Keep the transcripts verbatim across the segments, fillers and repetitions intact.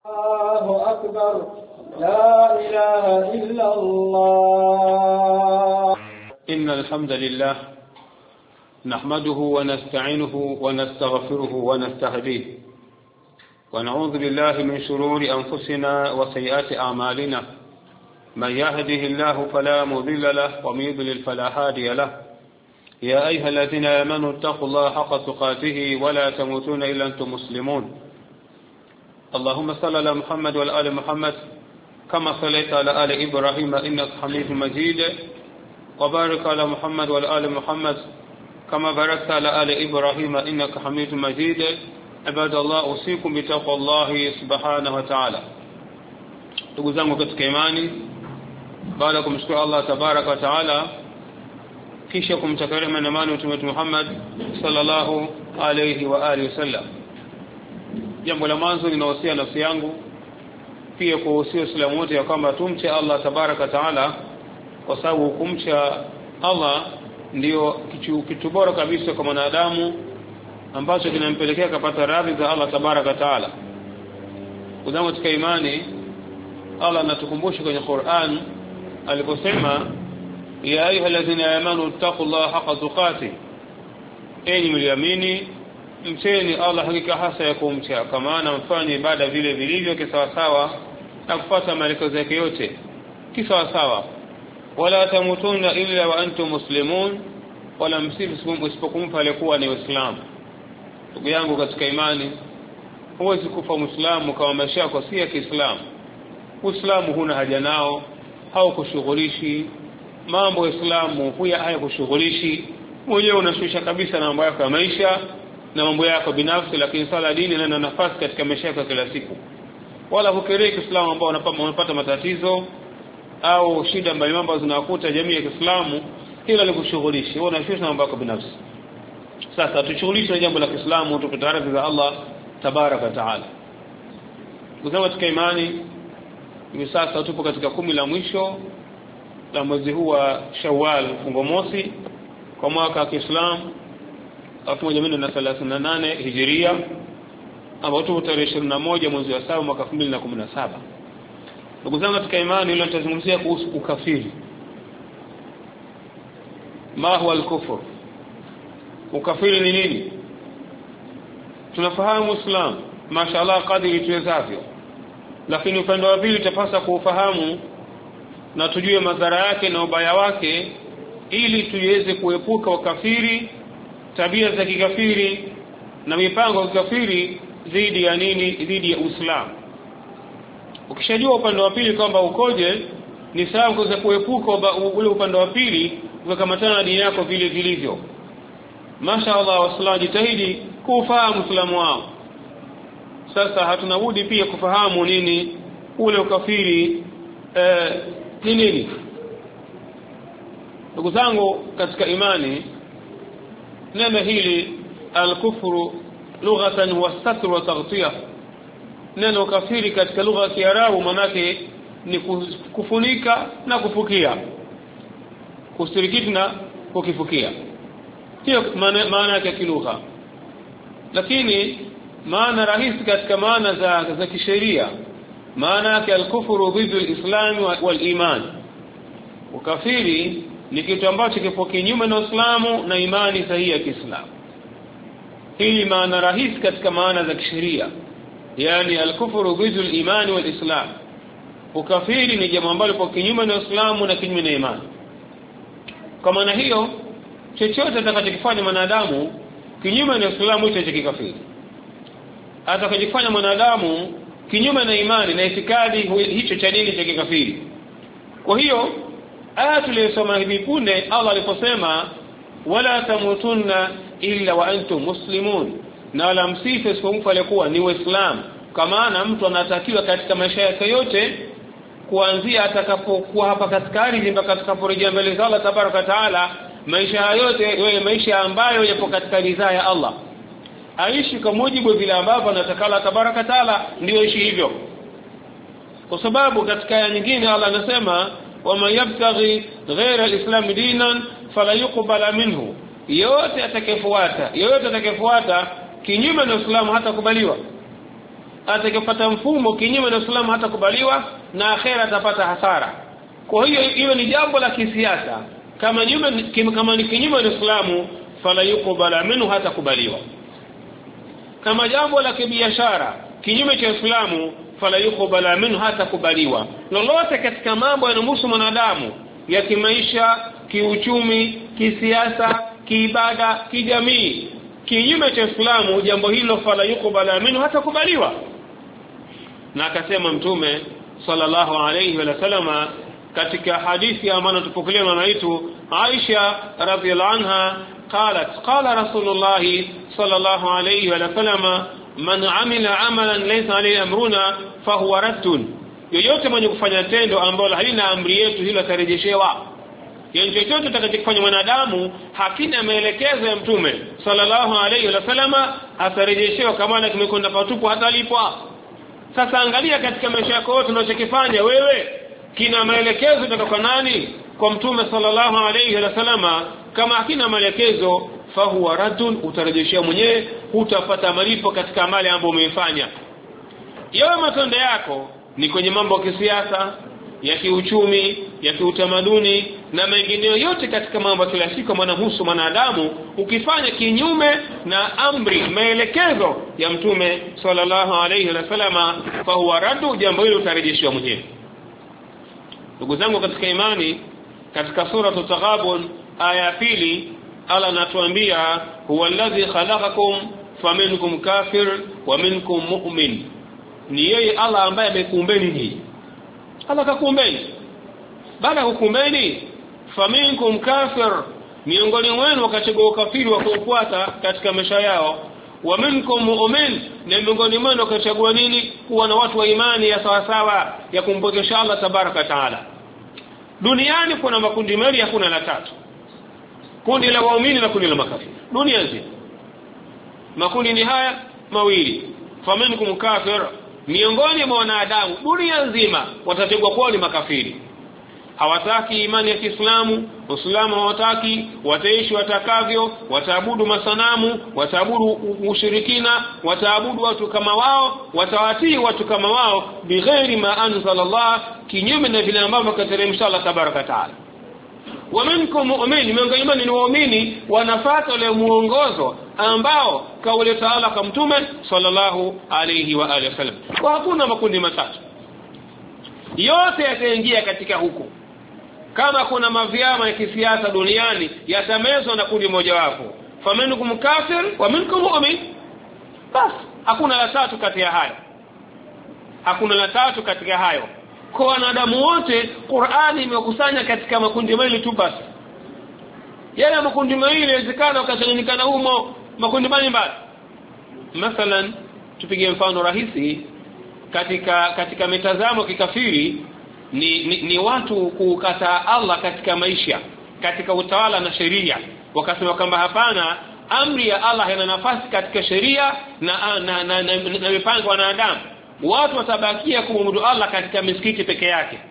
الله أكبر لا إله إلا الله. إن الحمد لله نحمده ونستعينه ونستغفره ونستهديه ونعوذ بالله من شرور أنفسنا وسيئات أعمالنا. من يهده الله فلا مضل له ومن يضلل فلا هادي له. يا أيها الذين آمنوا اتقوا الله حق تقاته ولا تموتون إلا أنتم مسلمون. اللهم صل على محمد وعلى آل محمد كما صليت على آل إبراهيم إنك حميد مجيد وبارك على محمد وعلى آل محمد كما باركت على آل إبراهيم إنك حميد مجيد. عباد الله أوصيكم بتقوى الله سبحانه وتعالى. ndugu zangu katika imani, baada ya kumshukuru Allah tabaraka wa taala kisha kumtakaria na amani Mtume Muhammad sallallahu alayhi wa alihi wasallam, jambo la mwanzo ninawasia nafsi yangu pia kuhusia Waislamu wote ya kwamba tumche Allah tabaraka wa taala, kwa sababu kumcha Allah ndio kitu, kitu bora kabisa kwa mwanadamu ambacho kinampelekea kupata radhi za Allah tabaraka wa taala. Ndugu katika imani, Allah anatukumbusha kwenye Qur'an aliposema ya ayyuhalladhina amanu taqullaha haqqa tuqatih, enyi mliamini mcheni Allah hakika hasa ya kumcha, kwa maana mfanye ibada vile vilivyo kisawa sawa na kufuata maelekezo yake yote kisawa sawa. Wala tamutunna illa wa antum muslimun, wala msifu isipokuwa alikuwa ni Uislamu. Ndugu yangu katika imani, huwezi kufa Muislamu kama maisha yako si ya Kiislamu. Uislamu huna haja nao, haukushughulishi mambo ya Uislamu, huya hayakushughulishi, mwenyewe unashusha kabisa na mambo yako ya maisha na mambo yako binafsi, lakini sala dini ina nafasi katika maisha yako kila siku. Wala hukereki Uislamu ambao unapata matatizo au shida mbalimbali ambazo zinakuta jamii ya Kiislamu, hilo likushughulishi, wewe unashusha mambo yako binafsi. Sasa tushughulishe na jambo la Kiislamu, tupate radhi za Allah tabaraka wa taala. Ndugu katika imani, hivi sasa tupo katika kumi la mwisho la mwezi huu wa Shawwal, fungo mosi kwa mwaka wa Kiislamu elfu moja mia nne thelathini na nane Hijiria, ambao tupo tarehe ishirini na moja mwezi wa saba mwaka elfu mbili na kumi na saba. Ndugu zangu katika imani, leo tutazungumzia kuhusu ukafiri. Ma huwa al-kufr? Ukafiri ni nini? Tunafahamu Uislamu mashaallah kadiri tuwezavyo, lakini upande wa pili tutapaswa kuufahamu na tujue madhara yake na ubaya wake, ili tuweze kuepuka ukafiri, tabia za kikafiri na mipango ya kikafiri dhidi ya nini? Dhidi ya Uislamu. Ukishajua upande wa pili kwamba ukoje, ni sawa kuweza kuepuka ule upande wa pili ukakamatana na dini yako vile vilivyo. Mashaallah, Waislamu jitahidi kufahamu Uislamu wao. Sasa hatuna budi pia kufahamu nini ule ukafiri eh, ni nini. Ndugu zangu katika imani, neno hili al-kufru lughatan huwa satr wa taghtiya. Neno kafiri katika lugha ya Kiarabu manake ni kufunika na kufukia, kusirikiti na kukifukia, hiyo maana yake kilugha. Lakini maana rahisi katika maana za za kisheria, maana yake al-kufru dhiddu al-islam wal iman. Ukafiri ni kitu ambacho kipo kinyume na Uislamu na imani sahihi ya Kiislamu. Hii maana rahisi katika maana za kisheria, yani al-kufru dhiddu al-iman wal islam. Ukafiri ni jambo ambalo lipo kinyume na Uislamu na kinyume na imani. Kwa maana hiyo, chochote atakachokifanya mwanadamu kinyume na Uislamu hicho cha kikafiri. Atakachofanya mwanadamu kinyume na imani na itikadi, hicho cha dini cha kikafiri. Kwa hiyo aya tuliyosoma hivi punde, Allah aliposema wala tamutunna illa wa antum muslimun, na wala msife isipokuwa alikuwa ni Waislamu. Kwa maana mtu anatakiwa katika maisha yake yote, kuanzia atakapokuwa hapa katika ardhi mpaka atakaporejea mbele za Allah tabaraka taala, maisha yote yawe maisha ambayo yapo katika ridhaa ya Allah, aishi kwa mujibu vile ambavyo anataka Allah tabaraka taala, ndio ishi hivyo. Kwa sababu katika aya nyingine Allah anasema wama yabtaghi ghayra al-islam dinan fala yuqbala minhu, yote atakayefuata yote atakayefuata kinyume na Uislamu hata kubaliwa. atakayefuata mfumo kinyume na Uislamu hatakubaliwa na akhera atapata hasara. Kwa hiyo hiyo ni jambo la kisiasa. Kama nyume kama ni kinyume na Uislamu fala yukubala minhu hatakubaliwa. Kama jambo la kibiashara kinyume cha Uislamu fala yukubala minhu hatakubaliwa. Lolote katika mambo yanamhusu mwanadamu ya kimaisha, kiuchumi, kisiasa, kiibada, kijamii kinyume cha Uislamu, jambo hilo fala yukubala minhu hatakubaliwa. Na akasema Mtume sallallahu alayhi wa sallama katika hadithi ambayo tupokelewa na itu Aisha radhiyallahu anha qalat qala Rasulullah sallallahu alayhi wa sallama man amila amalan laysa alayhi amruna fahuwa raddun, yoyote mwenye kufanya tendo ambalo halina amri yetu hilo atarejeshewa. Yani chochote tutakachofanya mwanadamu hakina maelekezo ya Mtume sallallahu alayhi wa sallama atarejeshewa kama na kimekwenda patupu hatalipwa. Sasa angalia katika maisha yako yote unachokifanya wewe kina maelekezo kutoka kwa nani? Kwa Mtume sallallahu alayhi wa sallama. Kama hakina maelekezo fahuwa raddun, utarejeshea mwenyewe, hutapata malipo katika amali ambayo umeifanya. Yawe matendo yako ni kwenye mambo ya kisiasa, ya kiuchumi, ya kiutamaduni na mengineyo yote katika mambo ya kila siku mwanamhusu mwanadamu, ukifanya kinyume na amri maelekezo ya Mtume sallallahu alayhi wa sallama fahuwa raddu, jambo hilo utarejeshwa mwenyewe. Ndugu zangu katika imani, katika sura At-Taghabun aya pili Allah anatuambia huwa alladhi khalaqakum faminkum kafir wa minkum mu'min, ni yeye Allah ambaye amekuumbeni nyinyi. Allah kakuumbeni, baada kukuumbeni faminkum kafir, miongoni mwenu wakachagua ukafiri wa kufuata katika maisha yao, wa minkum mu'min, na miongoni mwenu wakachagua nini? Kuwa na watu wa imani ya sawa sawa ya kumpokesha Allah tabaraka taala. Duniani kuna makundi mawili, hakuna la tatu. Kundi la waumini na kundi la makafiri. Dunia nzima makundi ni haya mawili, faminkum kafir, miongoni mwa wanadamu dunia nzima watachagua kuwa ni makafiri. Hawataki imani ya Kiislamu, Uislamu hawataki, wataishi watakavyo, wataabudu masanamu, wataabudu ushirikina, wataabudu watu kama wao, watawatii watu kama wao bighairi ma anzalallah, kinyume na vile ambavyo kateremsha Allah tabaraka taala. Wa minkum mu'min, miongoni mwao ni waumini wanafuata ile muongozo ambao kauleta Allah kwa Mtume sallallahu alayhi wa alihi wasallam. Kwa hakuna makundi matatu, yote yataingia katika huko. Kama kuna mavyama ya kisiasa duniani yatamezwa na kundi moja wapo, faminkum kafir wa minkum mu'min, bas hakuna la tatu kati ya hayo, hakuna la tatu katika hayo. Kwa wanadamu wote Qur'ani imekusanya katika makundi mawili tu basi. Yale makundi mawili inawezekana wakachanganyikana humo makundi mbalimbali. Mathalan tupige mfano rahisi, katika katika mitazamo kikafiri ni, ni ni watu kukataa Allah katika maisha, katika utawala na sheria. Wakasema kwamba hapana, amri ya Allah ina nafasi katika sheria na na na, na, na mipango ya wanadamu. Watu watabakia kumwabudu Allah katika misikiti peke yake.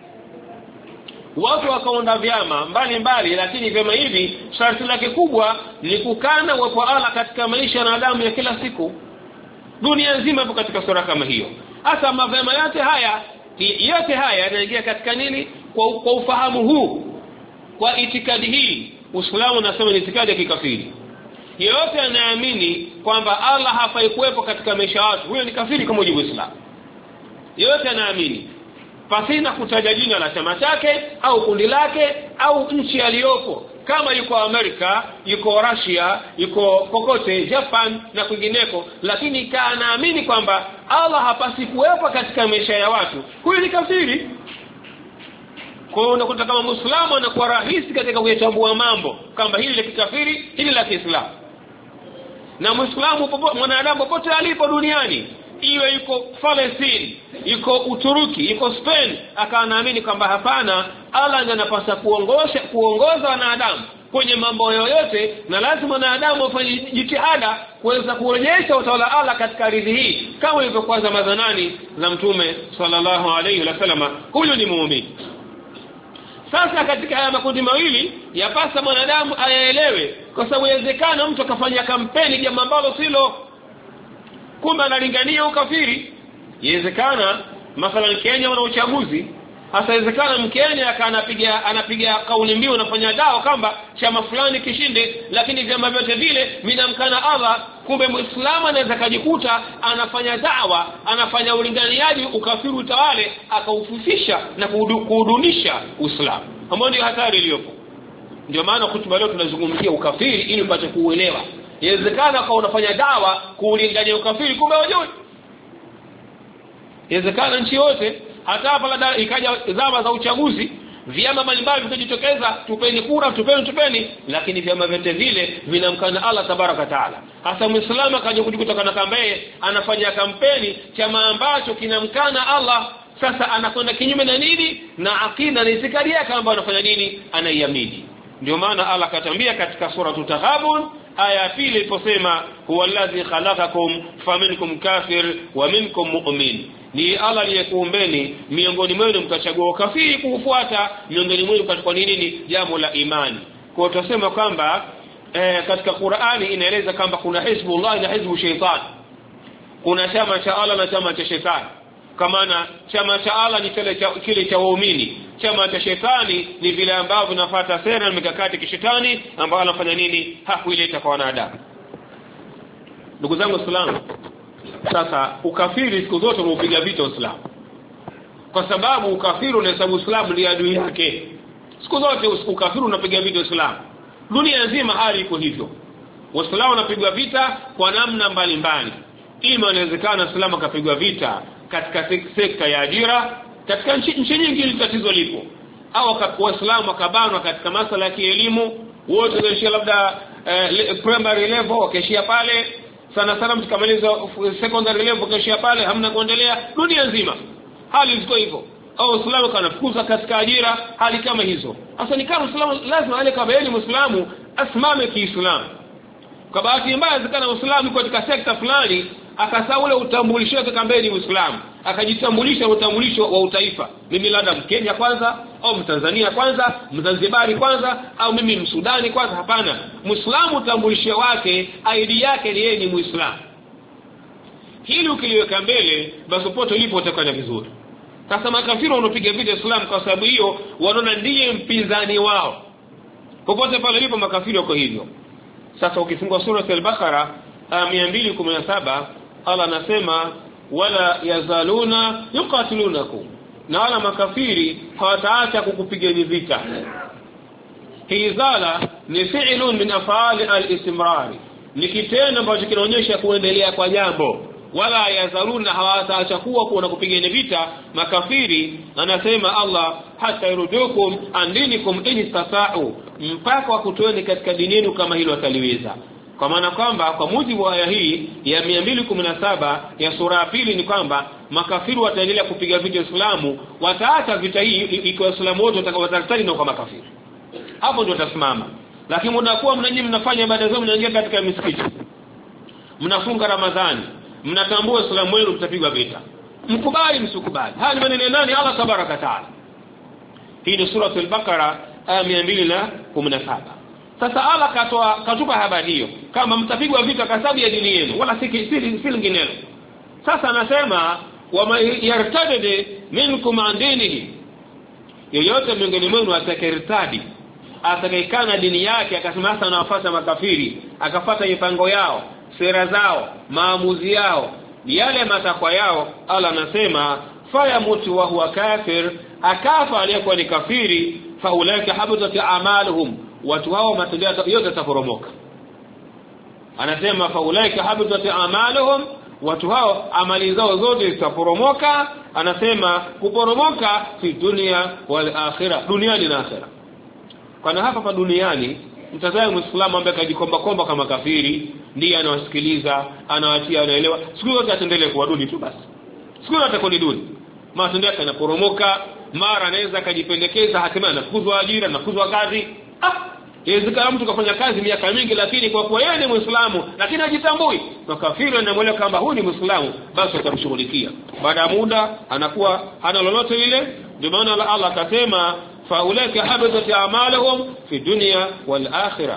Watu wakaunda vyama mbalimbali, lakini vyama hivi sharti lake kubwa ni kukana uwepo wa Allah katika maisha ya wanadamu ya kila siku. Dunia nzima ipo katika sura kama hiyo. Hasa mavyama yote haya yote haya yanaingia katika nini? Kwa, kwa ufahamu huu, kwa itikadi hii. Uislamu unasema ni itikadi ya kikafiri. Yeyote anaamini kwamba Allah hafai kuwepo katika maisha ya watu, huyo ni kafiri kwa mujibu wa Uislamu. Yeyote anaamini pasina kutaja jina la chama chake au kundi lake au nchi aliyopo, kama yuko Amerika, yuko Russia, yuko kokote Japan na kwingineko, lakini kaanaamini kwamba Allah hapasi kuwepo katika maisha ya watu, huyo ni kafiri. Kwa hiyo unakuta kama Muislamu anakuwa rahisi katika kuyatambua mambo kwamba hili la kikafiri, hili la Kiislamu. Na Muislamu mwanadamu popote alipo duniani, iwe yuko Palestine, yuko Uturuki, yuko Spain, akaanaamini kwamba hapana, Allah ndiye anapaswa kuongoza kuongoza wanadamu kwenye mambo yoyote, na lazima wanadamu wafanye jitihada kuweza kurejesha utawala Allah katika ardhi hii, kama ilivyokuwa zama za nani za Mtume sallallahu alayhi wasallam. Huyo ni muumini. Sasa katika haya makundi mawili yapasa mwanadamu ayaelewe, kwa sababu inawezekana mtu akafanya kampeni jambo ambalo silo, kumbe analingania ukafiri. Inawezekana mathalan Kenya wana uchaguzi, hasa inawezekana Mkenya akanapiga anapiga kauli mbiu anafanya dawa kwamba chama fulani kishinde, lakini vyama vyote vile vinamkana Allah. Kumbe Muislamu anaweza kujikuta anafanya dawa, anafanya ulinganiaji, ukafiri utawale, akaufufisha na kuhudunisha Uislamu, ambao ndio hatari iliyopo. Ndio maana hutuba leo tunazungumzia ukafiri ili upate kuuelewa. Inawezekana kwa unafanya dawa kuulingania ukafiri, kumbe hujui. Inawezekana nchi yote, hata hapa labda ikaja zama za uchaguzi, vyama mbalimbali vikajitokeza, tupeni kura, tupeni tupeni, lakini vyama vyote vile vinamkana Allah tabaraka taala. Hasa Muislamu akaja kujikuta na kambe anafanya kampeni chama ambacho kinamkana Allah. Sasa anakwenda kinyume na nini? Na akida na itikadi yake ambayo anafanya nini? Anaiamini. Ndio maana Allah katambia katika sura Taghabun aya ya pili iliposema huwa allazi khalaqakum faminkum kafir wa minkum mu'min, ni Allah aliyekuumbeni, miongoni mwenu mkachagua kafiri kufuata, miongoni mwenu kwa nini? Ni jambo la imani. Kwa tutasema kwamba eh, katika Qur'ani inaeleza kwamba kuna hizbullah na hizbu shaytan, kuna chama cha Allah na chama cha shetani. Kama na chama cha Allah ni kile cha kile cha waumini, chama cha shetani ni vile ambavyo vinafuata sera na mikakati ya kishetani ambayo anafanya nini? Hakuileta kwa wanadamu. Ndugu zangu Waislamu, sasa ukafiri siku zote unaupiga vita Uislamu, kwa sababu ukafiri unahesabu Uislamu ni adui yake. Siku zote ukafiri unapiga vita Uislamu. Dunia nzima hali iko hivyo. Waislamu wanapigwa vita kwa namna mbalimbali. Ima inawezekana Uislamu akapigwa vita katika sekta ya ajira, katika nchi, nchi nyingi ile tatizo lipo, au Waislamu wakabanwa katika masuala ya elimu, wote wanaishia labda eh, primary level wakaishia pale, sana sana mtikamaliza secondary level wakaishia pale, hamna kuendelea. Dunia nzima hali ziko hivyo. Au Uislamu kanafukuza katika ajira, hali kama hizo. Sasa ni kama Uislamu lazima ale kabaini Muislamu asimame kiislamu. Kwa bahati mbaya zikana Uislamu katika sekta fulani akasahau ule utambulisho wake kambeni Uislamu, akajitambulisha utambulisho wa utaifa. Mimi labda Mkenya kwanza, au Mtanzania kwanza, Mzanzibari kwanza, au mimi Msudani kwanza. Hapana, Muislamu utambulisho wake, I D yake ni yeye ni Muislamu. Hili ukiliweka mbele, basi pote ulipo utakwenda vizuri. Sasa makafiri wanapiga vita Uislamu kwa sababu hiyo wanaona ndiye mpinzani wao. Popote pale lipo makafiri wako hivyo. Sasa ukifungua sura al-Baqara mia mbili kumi na saba, Allah anasema wala yazaluna yuqatilunakum, na wala makafiri hawataacha kukupigeni vita. Hii zala ni fi'lun min af'ali al-istimrar, ni kitendo ambacho kinaonyesha kuendelea kwa jambo. Wala yazaluna, hawataacha kuwa kuna kupigeni vita makafiri. Anasema Allah hata yurudukum andinikum in istata'u, mpaka wakutoeni katika dini yenu kama hilo wataliweza. Kwa maana kwamba kwa mujibu wa aya hii ya mia mbili kumi na saba ya sura ya pili ni kwamba makafiri wataendelea kupiga vita Uislamu, wataacha vita hii ikiwa Waislamu wote watakawatakatari na kwa makafiri. Hapo ndio tasimama. Lakini mnakuwa mnanyinyi mnafanya ibada zao, mnaingia katika misikiti, mnafunga Ramadhani, mnatambua Uislamu wenu mtapigwa vita. Mkubali msukubali. Haya ni maneno nani? Allah tabaraka taala. Hii ni sura al-Baqara aya mia mbili kumi na saba. Sasa Allah katoa katupa habari hiyo kama mtapigwa vita kwa sababu ya dini yenu, wala si si linginelo. Sasa anasema wa yartadid minkum an dinihi, yoyote miongoni mwenu atakayeritadi, atakayekana dini yake, akasema hasa anawafuata makafiri, akafuata mipango yao, sera zao, maamuzi yao, yale matakwa yao, Allah anasema fayamutu wa huwa kafir, akafa aliyekuwa ni kafiri, faulaika habitat a'maluhum, watu hao matendo yote yataporomoka. Anasema faulaika habitat a'maluhum, watu hao amali zao zote zitaporomoka. Anasema kuporomoka fi dunia wal akhirah, duniani na akhirah. Kana hapa pa duniani mtazame Muislamu ambaye kajikomba komba kama kafiri, ndiye anawasikiliza, anawatia, anaelewa, siku zote ataendelea kuwa duni tu basi. Siku zote atakuwa duni, matendo yake yanaporomoka. Mara anaweza kujipendekeza, hatimaye anafukuzwa ajira, anafukuzwa kazi. Ah, inawezekana mtu kafanya kazi miaka mingi, lakini kwa kuwa yeye ni Muislamu lakini hajitambui, na kafiri anamweleza kwamba huyu ni Muislamu, basi atamshughulikia. Baada ya muda anakuwa hana lolote ile. Ndio maana Allah akasema faulaika habitat a'maluhum fi dunya wal akhirah,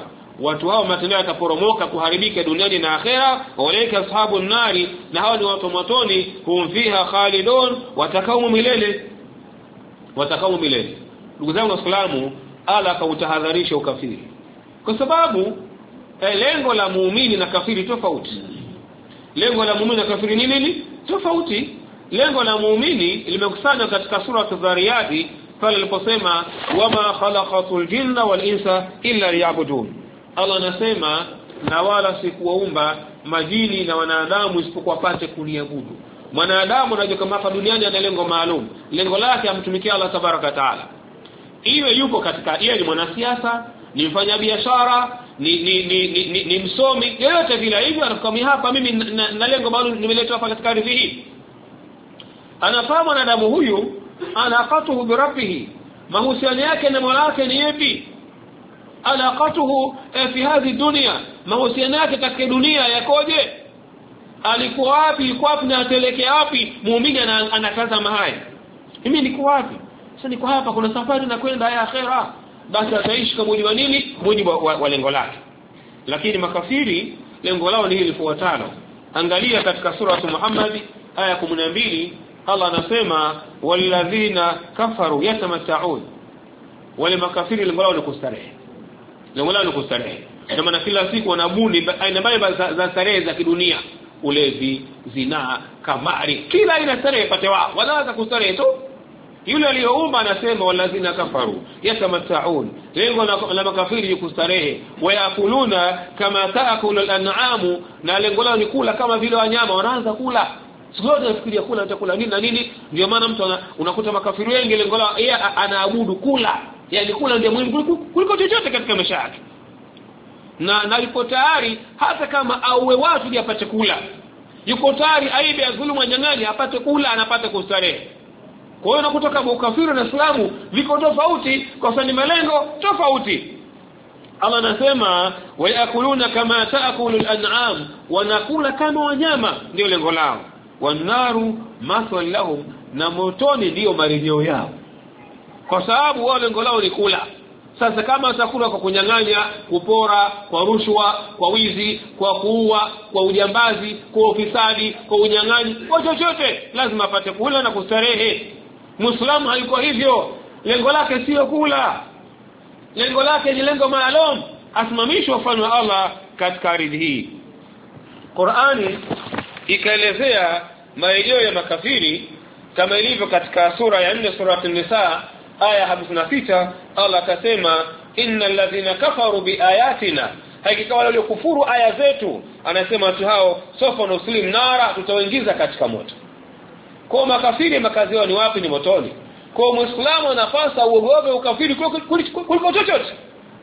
watu hao matendo yataporomoka kuharibika duniani na akhera. Walaika ashabun nari, na hao ni watu motoni, hum fiha khalidun, watakao milele, watakao milele. Ndugu zangu Waislamu, ala kautahadharisha ukafiri, kwa sababu eh, lengo la muumini na kafiri tofauti. Lengo la muumini na kafiri ni nini? Tofauti. Lengo la muumini limekusanywa katika sura Az-Zariyat pale aliposema wama khalaqatul jinna wal insa illa liya'budun. Allah anasema na wala sikuwaumba majini na wanadamu isipokuwa pate kuniabudu. Mwanadamu anajua kama hapa duniani ana lengo maalum, lengo lake amtumikia Allah tabaraka taala. Iwe yupo katika, yeye ni mwanasiasa, ni mfanya biashara, ni ni ni, ni, ni, ni msomi, yote vile hivyo anafahamu hapa mimi na, na lengo maalum nimeletwa hapa katika ardhi hii. Anafahamu mwanadamu huyu anaqatuhu bi rabbih, mahusiano yake na Mola wake ni yapi? Alaqatuhu fi hadhi dunya, mahusiano yake katika dunia yakoje? Alikuwa wapi, yuko wapi na atelekea wapi? Muumini anatazama haya, mimi niko wapi sasa? Niko hapa, kuna safari na kwenda ya akhera, basi ataishi kwa mujibu wa nini? Mujibu wa, wa lengo lake. Lakini makafiri lengo lao ni hili lifuatalo. Angalia katika sura Muhammad aya kumi na mbili, Allah anasema walladhina kafaru yatamatta'un, wale makafiri lengo lao ni kustarehe, lengo lao ni kustarehe. Kwa maana kila siku wanabuni aina mbalimbali za, za starehe za kidunia, ulevi, zinaa, kamari, kila aina starehe pate wao, wanaanza kustarehe tu. Yule aliyoumba anasema walladhina kafaru yatamatta'un, lengo la makafiri ni kustarehe. Wayakuluna kama ta'kulu al-an'amu, na lengo lao ni kula kama vile wanyama wanaanza kula. Sio nafikiria kula nitakula nini na nini. Ndio maana mtu unakuta makafiri wengi lengo lao yeye anaabudu kula, yani kula ndio muhimu kuliko chochote katika maisha yake. Na na yuko tayari hata kama auwe watu ili apate kula, yuko tayari aibe azulumu nyang'ani apate kula, anapata kustarehe. Kwa hiyo unakuta kama ukafiri na Uislamu viko tofauti kwa sababu ni malengo tofauti. Allah anasema wayakuluna kama taakulu al-an'am, wanakula kama wanyama, ndio lengo lao. Wanaru mathwal lahum, na motoni ndio marejeo yao, kwa sababu wao lengo lao ni kula. Sasa kama atakula kwa kunyang'anya, kupora, kwa rushwa, kwa wizi, kwa kuua, kwa ujambazi, kwa ufisadi, kwa unyang'anyi, kwa chochote lazima apate kula na kustarehe. Muislamu hayuko hivyo, lengo lake sio kula, lengo lake ni lengo maalum, asimamishwe ufalme wa Allah katika ardhi hii. Qur'ani ikaelezea marejeo ya makafiri kama ilivyo katika sura ya nne, sura an-Nisa aya hamsini na sita. Allah akasema innal ladhina kafaru biayatina, hakika wale waliokufuru aya zetu, anasema watu hao sofa na uslim nara, tutawaingiza katika moto. Kwa makafiri makazi yao ni wapi? Ni motoni. Kwa Muislamu anapasa uogope ukafiri kuliko chochote,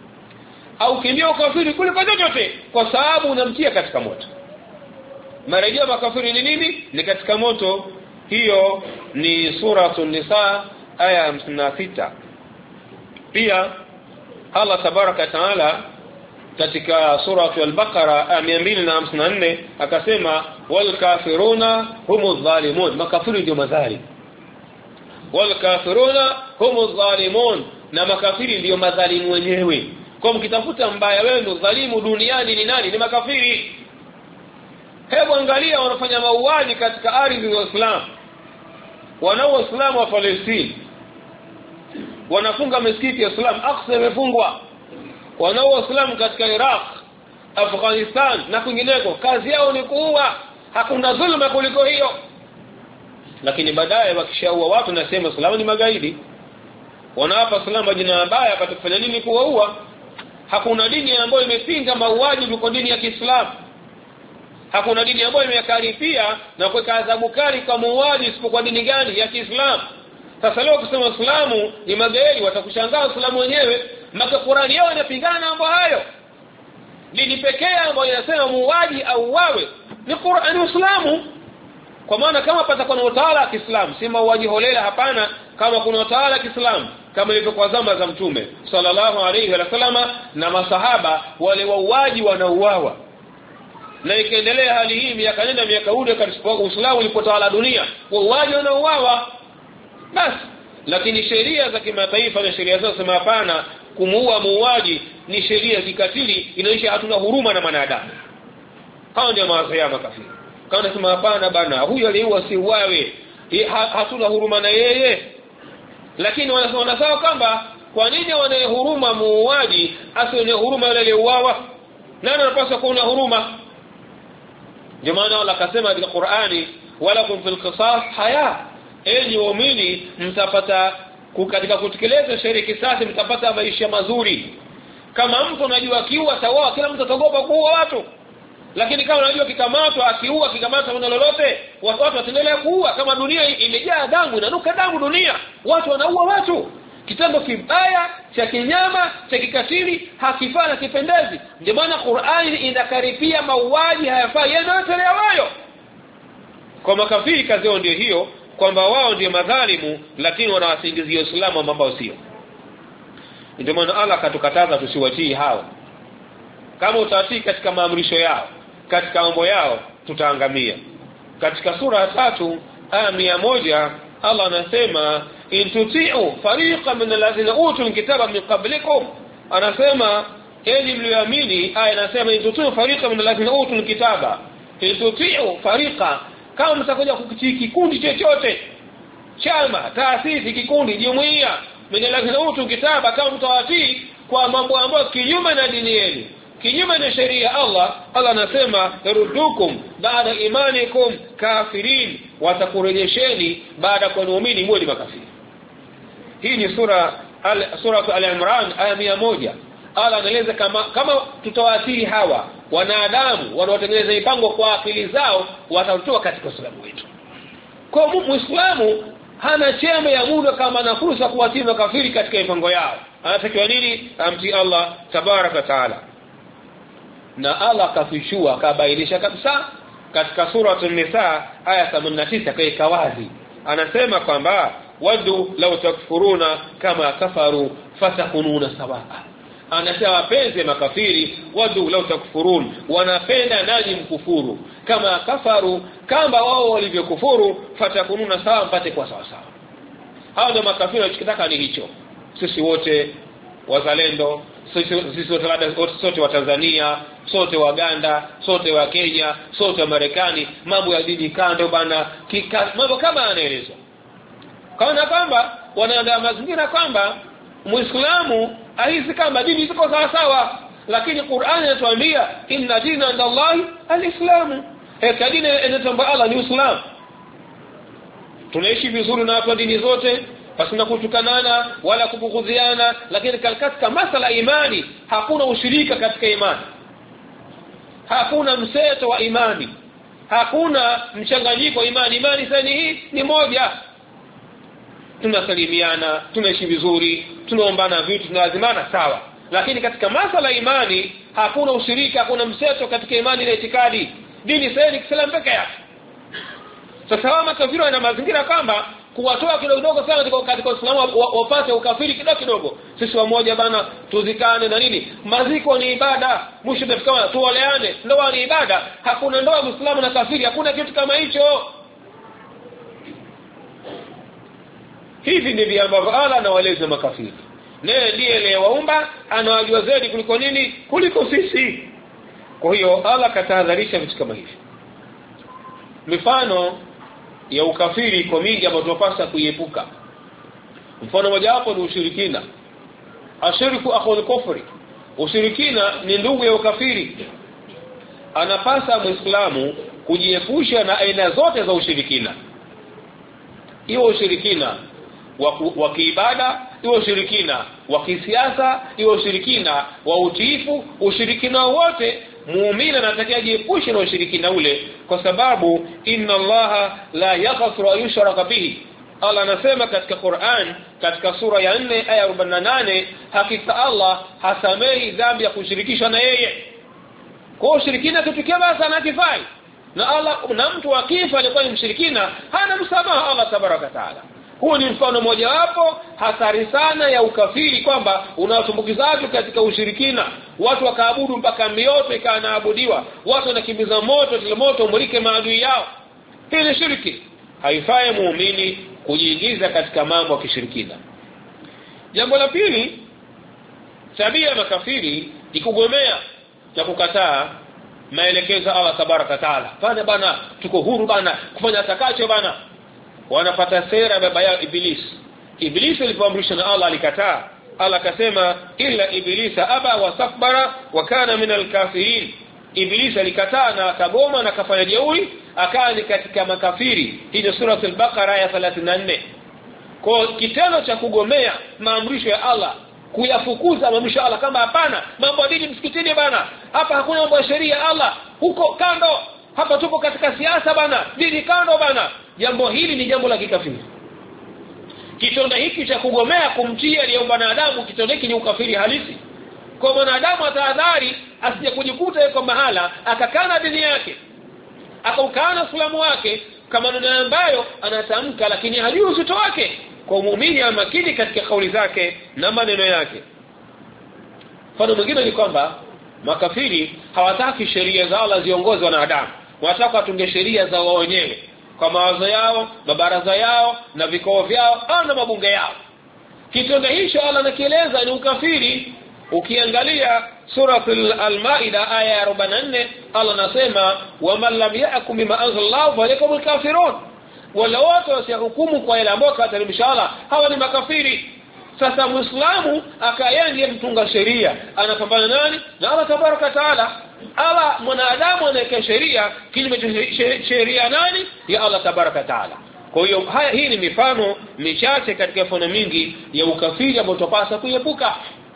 au kimbia ukafiri kuliko chochote, kwa sababu unamtia katika moto. Marejeo makafiri ni nini? Ni katika moto. Hiyo ni sura an-Nisa aya hamsini na sita. Pia Allah tabaraka taala katika sura al-Baqara aya mia mbili hamsini na nne akasema wal kafiruna humuz zalimun, makafiri ndio madhalimu. Wal kafiruna humuz zalimun, na makafiri ndio madhalimu wenyewe. Kwa mkitafuta mbaya wewe ndio dhalimu duniani ni nani? Ni makafiri. Hebu angalia wanafanya mauaji katika ardhi za Uislamu, wanao Waislamu wa Palestina wanafunga misikiti ya Islam, Aqsa imefungwa. Wanao Waislamu katika Iraq, Afghanistan na kwingineko, kazi yao ni kuua, hakuna dhulma kuliko hiyo. Lakini baadaye wakishaua watu nasema Uislamu ni magaidi, wanawapa Uislamu jina mabaya kwa kufanya nini? Kuwaua. Hakuna dini ambayo imepinga mauaji kuliko dini ya Kiislamu. Hakuna dini ambayo imekaripia na kuweka adhabu kali kwa muuaji isipokuwa dini gani? Ya Kiislamu. Sasa leo kusema Uislamu ni magaidi, watakushangaa Uislamu wenyewe, maka Qur'ani yao inapingana mambo hayo. Dini pekee ambayo inasema muuaji au wawe ni Qur'ani, Uislamu. Kwa maana kama patakuwa na utawala wa Kiislamu, si mauaji holela, hapana. Kama kuna utawala wa Kiislamu kama ilivyokuwa zama za Mtume sallallahu alayhi wa sallama na masahaba, wale wauaji wanauawa. Na ikaendelea hali hii miaka nenda miaka rudi katika Uislamu ulipotawala dunia, wauaji wanauawa. Basi lakini sheria za kimataifa na sheria zao sema hapana, kumuua muuaji ni sheria kikatili, inaonyesha hatuna huruma na wanadamu. Hao ndio mawazo ya makafiri. Kama nasema hapana bana, huyu aliua si uawe, hatuna huruma na yeye. Lakini wanasema sawa kwamba kwa nini wanaye huruma muuaji asione huruma yule aliyeuawa? Nani anapaswa kuwa na huruma? Ndio maana Allah akasema katika Qur'ani, wala kum fil qisas haya, enyi waumini mtapata katika kutekeleza sheria kisasi mtapata maisha mazuri. Kama mtu anajua kiua tawa, kila mtu atagopa kuua watu. Lakini kama unajua kikamatwa akiua kikamatwa kuna lolote, watu wataendelea kuua. Kama dunia imejaa damu, inanuka damu dunia, watu wanaua watu. Kitendo kibaya cha kinyama cha kikatili hakifaa kipendezi. Ndio maana Qur'ani inakaripia mauaji hayafai yanayotolewayo. Kwa makafiri kazi yao ndio hiyo, kwamba wao ndio madhalimu lakini wanawasingizia Uislamu ambao sio. Ndio maana Allah akatukataza tusiwatii hao. Kama utatii katika maamrisho yao, katika mambo yao, tutaangamia. Katika sura ya tatu aya mia moja Allah anasema in tuti'u fariqan min alladhina utul kitaba min qablikum, anasema enyi mlioamini. Aya inasema in tuti'u fariqan min alladhina utul kitaba, in tuti'u fariqa, kama mtakuja kukitii kikundi chochote, chama, taasisi, kikundi, jumuiya, min alladhina utul kitaba, kama mtawatii kwa mambo ambayo kinyume na dini yenu, kinyume na sheria Allah, Allah anasema yarudukum baada imanikum kafirin, watakurejesheni baada kwa muumini mwili makafiri. Hii ni sura al sura al-Imran aya mia moja. Allah anaeleza kama kama tutawatii hawa wanadamu wanaotengeneza mipango kwa akili zao, watatoka katika Uislamu wetu. Kwa Muislamu hana chembe ya muda kama na fursa kuwatii makafiri katika mipango yao. Anatakiwa nini? Amtii Allah tabaraka taala. Na Allah kafishua kabainisha kabisa katika sura an-Nisa aya themanini na tisa kaika wazi. Anasema kwamba wadu law takfuruna kama kafaru fatakununa sawa. Anasema wapenzi makafiri, wadu law takfurun, wanapenda nanyi mkufuru, kama kafaru, kama wao walivyokufuru, fatakununa sawa, mpate kwa sawa sawa. Hao ndio makafiri wanachotaka ni hicho. Sisi wote wazalendo, sisi wote sote wa Tanzania, sote wa Uganda, sote wa Kenya, sote wa Marekani, mambo ya dini kando bana, mambo kama anaelezwa. Kaona kwamba wanaandaa mazingira kwamba Muislamu ahisi kama dini ziko sawa sawa, lakini Qur'ani inatuambia inna dina indallahi alislamu. Eh, dini inatamba Allah ni Uislamu. Tunaishi vizuri na watu wa dini zote pasina kutukanana wala kubughudhiana, lakini katika masala imani hakuna ushirika katika imani. Hakuna mseto wa imani. Hakuna mchanganyiko wa imani. Imani sani hii ni moja. Tunasalimiana, tunaishi vizuri, tunaombana vitu, tunalazimana sawa. Lakini katika masala imani hakuna ushirika, hakuna mseto katika imani na itikadi. Dini sasa ni Kiislamu pekee yake. Sasa wao makafiri wana mazingira kama kuwatoa kidogo kidogo sana katika Uislamu wapate ukafiri kidogo kidogo. Sisi wamoja bana, tuzikane na nini? Maziko ni ibada, mwisho tafika tuoleane, ndoa ni ibada. Hakuna ndoa Muislamu na kafiri, hakuna kitu kama hicho. Hivi ndivyo ambavyo Allah anawaeleza makafiri. Naye ndiye aliyewaumba, anawajua zaidi kuliko nini? Kuliko sisi. Kwa hiyo Allah katahadharisha vitu kama hivi. Mifano ya ukafiri kwa mingi ambayo tunapaswa kuiepuka. Mfano moja hapo ni ushirikina. Ashiriku akhul kufri. Ushirikina ni ndugu ya ukafiri. Anapasa Muislamu kujiepusha na aina zote za ushirikina. Iwe ushirikina wa kiibada, iwe ushirikina wa kisiasa, iwe ushirikina wa utiifu, ushirikina wote muumini anatakiwa jiepushe na ushirikina ule, kwa sababu inna Allaha la yaghfiru an yushraka bihi. Allah anasema katika Qur'an katika sura ya nne aya arobaini na nane, hakika Allah hasamehi dhambi ya kushirikishwa na yeye. Kwa ushirikina kitu kibaya sana kifai. Na Allah na mtu akifa alikuwa ni mshirikina, hana msamaha Allah tabaraka taala. Huo ni mfano mmoja wapo hatari sana ya ukafiri, kwamba unawatumbukiza watu katika ushirikina. Watu wakaabudu mpaka mioto ikanaabudiwa, watu wanakimbiza moto ile moto umulike maadui yao. Hii ni shirki. Haifai muumini kujiingiza katika mambo ya kishirikina. Jambo la pili tabia makafiri ni kugomea na kukataa maelekezo Allah tabaraka taala. Bana bana tuko huru bana kufanya takacho bana. Wanapata sera baba yao Iblis. Iblis alipoamrishwa na Allah alikataa. Allah akasema illa iblisa aba wastakbara wa kana minal kafirin. Iblis alikataa na akagoma na kafanya jeuri, akawa ni katika makafiri. Hii ni sura al-Baqara aya thelathini na nne. Kwa kitendo cha kugomea maamrisho ya Allah, kuyafukuza maamrisho ya Allah kama hapana, mambo ya dini msikitini bana, hapa hakuna mambo ya sheria ya Allah, huko kando, hapa tupo katika siasa bana, dini kando bana. Jambo hili ni jambo la kikafiri. Kitendo hiki cha kugomea kumtia aliyeumba wanadamu, kitendo hiki ni ukafiri halisi. Kwa mwanadamu atahadhari asije kujikuta yuko mahala akakana dini yake, akaukana Uislamu wake kama neno ambayo anatamka lakini hajui uzito wake. Kwa muumini amakini katika kauli zake na maneno yake. Mfano mwingine ni kwamba makafiri hawataki sheria za Allah ziongoze wanadamu. Wanataka watunge sheria za wao wenyewe kwa mawazo yao, mabaraza yao na vikao vyao au na mabunge yao. Kitendo hicho Allah anakieleza ni ukafiri. Ukiangalia sura al-Maida aya ya arobaini na nne, Allah anasema wa man lam yahkum bima anzalallahu fa yakumul kafirun. Wala watu wasihukumu kwa ile ambayo kateremsha Allah, hawa ni makafiri. Sasa Muislamu akayendia mtunga sheria anapambana nani? Na Allah tabaraka taala. Allah mwanadamu anaweka sheria kinyume cha sheria nani? Ya Allah tabaraka taala. Kwa hiyo haya hii ni mifano michache katika mifano mingi ya ukafiri ambao tupasa kuepuka.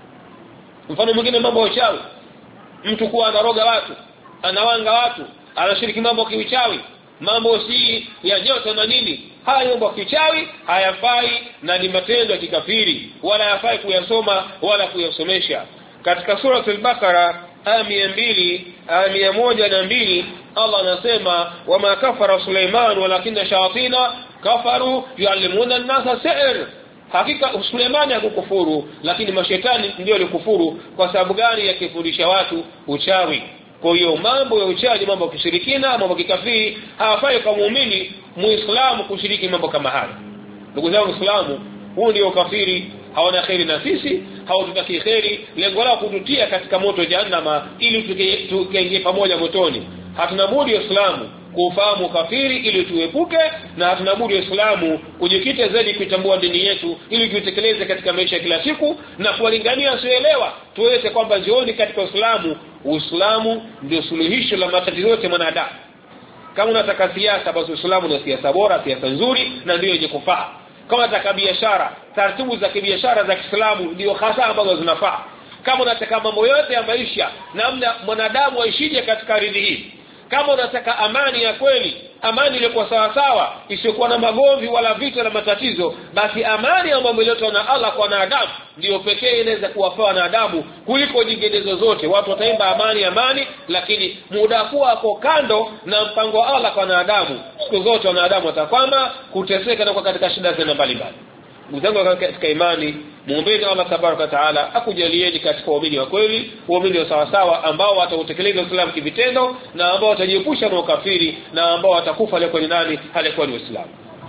Mfano mwingine mambo ya uchawi. Mtu kuwa anaroga watu, anawanga watu, anashiriki mambo ya kiuchawi, mambo si ya nyota na nini. Haya mambo ya kiuchawi hayafai na ni matendo ya kikafiri, wala hayafai kuyasoma wala kuyasomesha. Katika sura al-Baqara aya mia mbili aya mia moja na mbili Allah anasema wama kafara Suleiman walakinna shayatina kafaru yuallimuna an-nasa sihr. Hakika Suleimani hakukufuru lakini mashetani ndio walikufuru. Kwa sababu gani? Yakifundisha watu uchawi. Kwa hiyo mambo ya uchawi, mambo ya kushirikina, mambo ya kikafiri hawafai kwa muumini Muislamu kushiriki mambo kama haya. Ndugu zangu Waislamu, huu ndio ukafiri. Hawana khairi na sisi, hawatutaki khairi, lengo lao kututia katika moto jahannama ili tukaingie pamoja motoni. Hatuna budi Waislamu kufahamu kafiri ili tuepuke, na hatuna budi Waislamu kujikita zaidi kuitambua dini yetu ili tuitekeleze katika maisha kila siku, na kuwalingania wasioelewa tuweze kwamba jioni katika Uislamu, Uislamu ndio suluhisho la matatizo yote mwanadamu. Kama unataka siasa, basi Uislamu ni siasa bora, siasa nzuri na ndio yenye kufaa. Kama unataka biashara, taratibu za kibiashara za Kiislamu ndio hasa ambazo zinafaa. Kama unataka mambo yote ya maisha, namna mwanadamu aishije katika ardhi hii, kama unataka amani ya kweli, amani ile kwa sawa sawa, isiyokuwa na magomvi wala vita na matatizo, basi amani ambayo imeletwa na Allah kwa wanadamu ndio pekee inaweza kuwafaa wanadamu kuliko nyinginezo zote. Watu wataimba amani amani, lakini muda kuwa ako kando na mpango wa Allah kwa wanadamu, siku zote wanadamu watakwama kuteseka na kwa katika shida zina mbalimbali. Mzangu katika imani, muombeeni Allah tabaraka taala akujalieni katika waumini wa kweli, waumini wa sawa sawa ambao watautekeleza Uislamu kivitendo, na ambao watajiepusha na ukafiri, na ambao watakufa leo kwenye nani halikuwa ni Uislamu.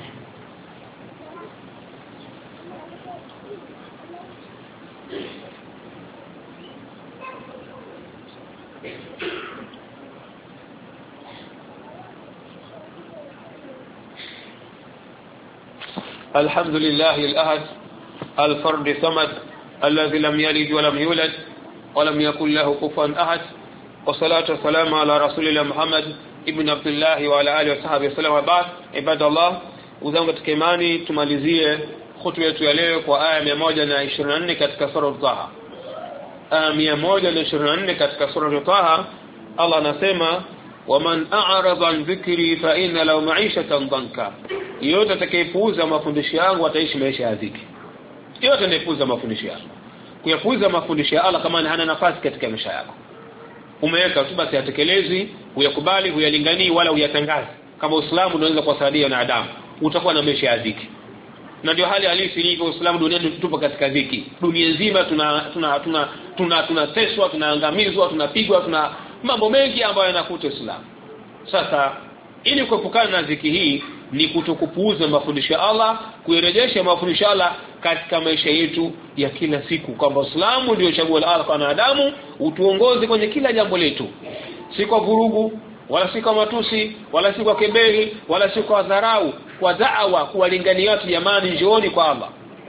الحمد لله الأحد الفرد الصمد الذي لم يلد ولم يولد ولم يكن له كفوا أحد، والصلاة والسلام على رسول الله محمد ابن عبد الله وعلى آله وصحبه وسلم. وبعد عباد الله، uzangu katika imani, tumalizie khutba yetu ya leo kwa aya mia moja na ishirini na nne katika sura Taha. Aya mia moja na ishirini na nne katika sura Taha, Allah anasema waman a'rada an dhikri fa inna lahu ma'ishatan dhanka. Yote atakayepuuza mafundisho yangu ataishi maisha ya dhiki. Yote anayepuuza mafundisho yangu, kuyapuuza mafundisho ya Allah kama hana nafasi katika maisha yako, umeweka tu basi atekelezi, uyakubali, uyalinganii wala uyatangaze kama Uislamu unaweza kuwasaidia na Adamu, utakuwa na maisha ya dhiki. Na ndio hali halisi ilivyo Uislamu duniani. Tupo katika dhiki dunia nzima, tuna tuna tuna tuna tunateswa, tunaangamizwa, tunapigwa, tuna mambo mengi ambayo yanakuta Uislamu. Sasa ili kuepukana na dhiki hii, ni kutokupuuza mafundisho ya Allah, kuirejesha mafundisho ya Allah katika maisha yetu ya kila siku, kwamba Uislamu ndio chaguo la Allah kwa wanadamu, utuongoze kwenye kila jambo letu, si kwa vurugu wala si kwa matusi wala si kwa kebeli wala si kwa dharau, kwa da'wa, kuwalingania watu, jamani njooni kwa Allah,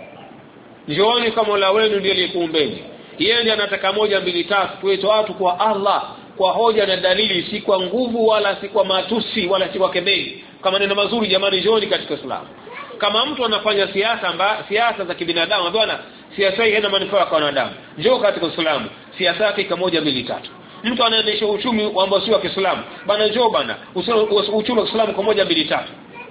njooni kwa Mola wenu ndiye aliyekuumbeni, yeye ndiye anataka moja mbili tatu, tuite watu kwa Allah kwa hoja na dalili, si kwa nguvu wala si kwa matusi wala si kwa kebeli, kama neno mazuri, jamani njooni katika Uislamu. Kama mtu anafanya siasa amba siasa za kibinadamu, bwana siasa hii haina manufaa kwa wanadamu, njoo katika Uislamu, siasa yake kama moja mbili tatu. Mtu anaendesha uchumi ambao si wa Kiislamu, bwana njoo bwana uchumi wa Kiislamu kwa moja mbili tatu.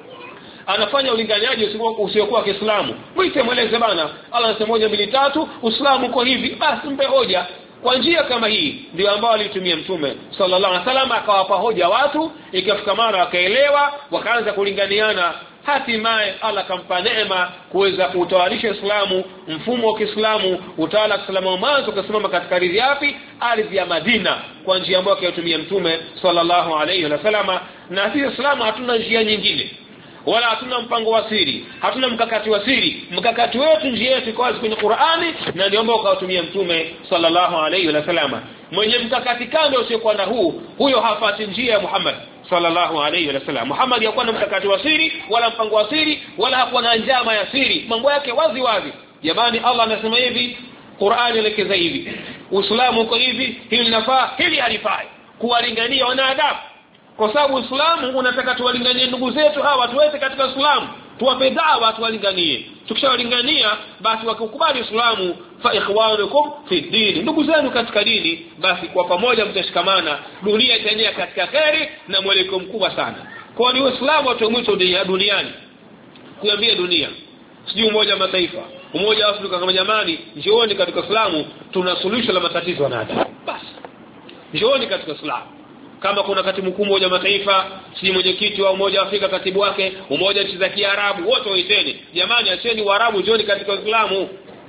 Anafanya ulinganiaji usiokuwa wa Kiislamu, mwite mweleze bwana Allah anasema moja mbili tatu, Uislamu uko hivi, basi mpe hoja. Kwa njia kama hii ndio ambao alitumia Mtume sallallahu alaihi wasallam, akawapa hoja watu, ikafika mara wakaelewa, wakaanza kulinganiana, hatimaye Allah kampa neema kuweza kutawalisha Uislamu, mfumo wa Kiislamu, utawala wa Kiislamu mwanzo ukasimama katika ardhi yapi? Ardhi ya Madina, kwa njia ambayo akatumia Mtume sallallahu alaihi wasallam. Na sisi Uislamu hatuna njia nyingine, wala hatuna mpango wa siri, hatuna mkakati wa siri. Mkakati wetu, njia yetu iko wazi kwenye Qur'ani, na ndio ambao akatumia Mtume sallallahu alaihi wasallam. Mwenye mkakati kando usiokuwa na huu, huyo hafati njia ya Muhammad sallallahu alaihi wasallam. Muhammad hakuwa na mkakati wa siri wala mpango wa siri, wala hakuwa na njama ya siri, mambo yake wazi wazi. Jamani, Allah anasema hivi, Qur'ani elekeza hivi, Uislamu uko hivi, hili linafaa, hili halifai, kuwalingania wanadamu. Kwa sababu Uislamu unataka tuwalinganie ndugu zetu hawa, tuwete katika Uislamu, tuwape dawa, tuwalinganie. Tukishawalingania basi wakikubali Uislamu, fa ikhwanukum fi din, ndugu zenu katika dini, basi kwa pamoja mtashikamana, dunia itaenea katika khairi na mwelekeo mkubwa sana. Kwa ni Uislamu watu mwito duniani, kuambia dunia, sijui Umoja wa Mataifa, Umoja wa Afrika, kama jamani njooni katika Uislamu, tuna suluhisho la matatizo ya wanadamu. Basi njooni katika Uislamu. Kama kuna katibu mkuu Umoja wa Mataifa, si mwenyekiti wa Umoja wa Afrika, katibu wake, Umoja wa Nchi za Kiarabu, wote waiteni, jamani acheni Waarabu, njooni katika Uislamu.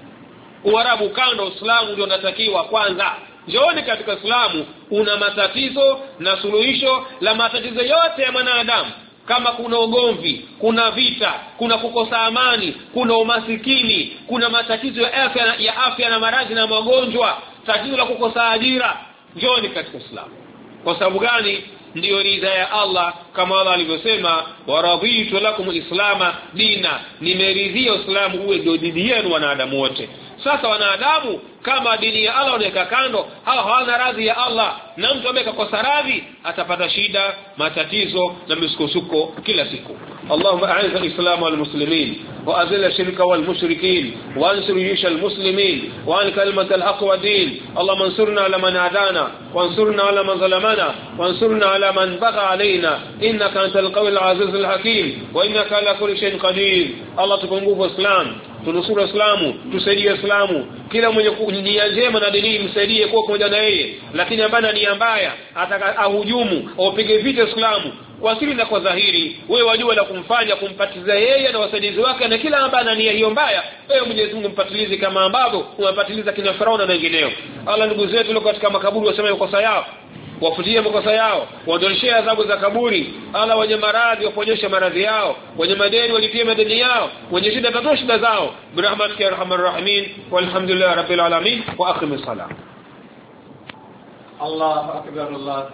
Uarabu kando, Uislamu ndio unatakiwa kwanza. Njooni katika Uislamu, una matatizo na suluhisho la matatizo yote ya wanadamu. Kama kuna ugomvi, kuna vita, kuna kukosa amani, kuna umasikini, kuna matatizo ya afya ya afya na maradhi na magonjwa, tatizo la kukosa ajira, njooni katika Uislamu. Kwa sababu gani? Ndio ridha ya Allah, kama Allah alivyosema, waraditu lakum alislama dina, nimeridhia Uislamu uwe ndio dini yenu wanadamu wote. Sasa wanadamu, kama dini ya Allah unaweka kando, hao hawana radhi ya Allah, na mtu ambaye kakosa radhi atapata shida, matatizo na misukosuko kila siku. Allahumma a'izz al-islam wal muslimin wa azil ash-shirka wal mushrikin wa ansur jaysh al-muslimin wa an kalimat al-haq wa din. Allahumma ansurna ala man adana wa ansurna ala man zalamana wa ansurna ala man bagha alaina, innaka antal qawi al-aziz al-hakim wa innaka ala kulli shay'in qadir. Allah tupungufu Islam, tunusuru Islamu, tusaidie Islamu. Kila mwenye nia njema na dini msaidie kwa pamoja na yeye, lakini ambaye nia mbaya ataka ahujumu au pige vita Islamu kwa siri na kwa dhahiri, wewe wajua la kumfanya, kumpatiza yeye na wasaidizi wake, na kila ambaye ana nia hiyo mbaya, wewe Mwenyezi Mungu mpatilize kama ambavyo unapatiliza kina Farao na wengineo. Allah, ndugu zetu wale katika makaburi waseme makosa yao, wafutie makosa yao, waondoshee adhabu za kaburi. Allah, wenye maradhi waponyeshe maradhi yao, wenye madeni walipie madeni yao, wenye shida tatoe shida zao, birahmatika ya arhamar rahimin. Walhamdulillahi rabbil alamin wa aqimis salam. Allahu akbar. Allah